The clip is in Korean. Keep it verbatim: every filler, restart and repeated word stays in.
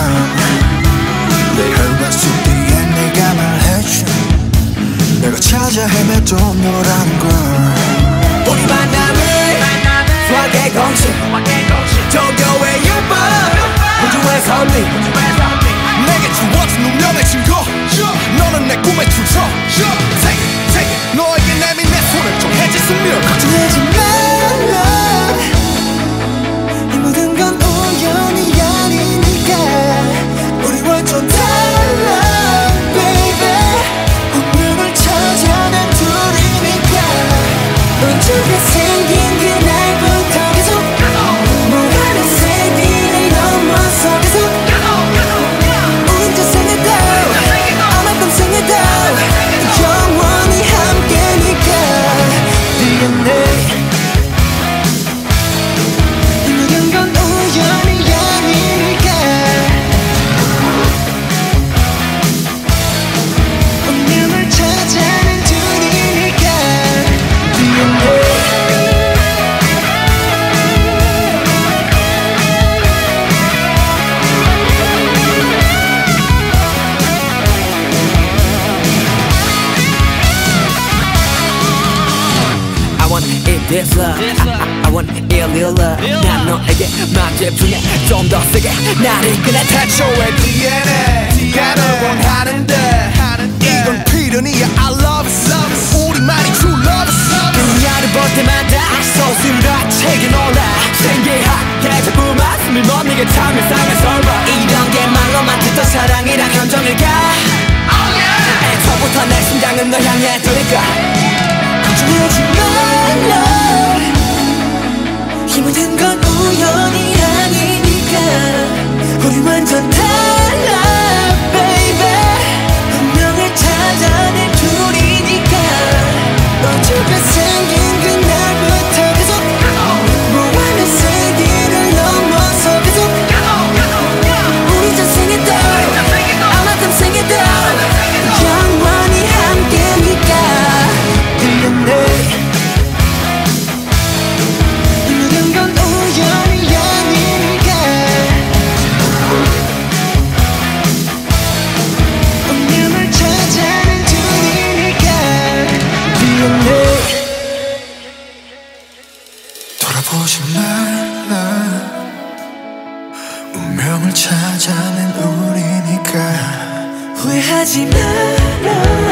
내 혈관 속 뒤에 네가 말해줘 내가 찾아 헤매도 너라는 걸 우리 만남을 수학의 공식 종교의 율법 우주의 선미 내게 주어진 운명의 증거 너는 내 꿈의 주저 Take it, take it 너에게 내민 내 손을 좀 해줬으면 걱정하지 말라 이 모든 건 우연이 아니니까 우리 완전 달라 baby 운명을 찾아낸 둘이니까 우주가 생긴 그날부터 계속 무한한 세기를 넘어서 계속 우린 저생에도 아마도 생에도 영원히 함께니까 디엔에이 이 모든 건 우연이 아니니까 운명을 찾아낸 둘이니까 디엔에이 I want it this love I, I want it real love 난 너에게 맘 집중해 좀 더 세게 나를 이끌어 태초의 디엔에이가 널 원하는데 이건 필연이야 I love it 우리만이 true love it 그녀를 볼 때마다 소스라치게 놀라 신기하게 자꾸 말씀을 못 네게 참 이상한 설마 이런 게 말로만 듣던 사랑이란 감정일까 oh yeah. 애초부터 내 심장은 널 향해 두니까 걱정하지 말라 이 모든 건 우연이 아니니까 우리 완전 달라 baby 운명을 찾아낸 둘이니까 우주가 생긴 그날부터 계속 무한한 세기를 넘어서 계속 우리 전생에도 아마도 생에도 영원히 함께니까 디엔에이 이 모든 건 우연이 아니니까 운명을 찾아낸 둘이니까 디엔에이 돌아보지 말라 운명을 찾아낸 우리니까 후회하지 마라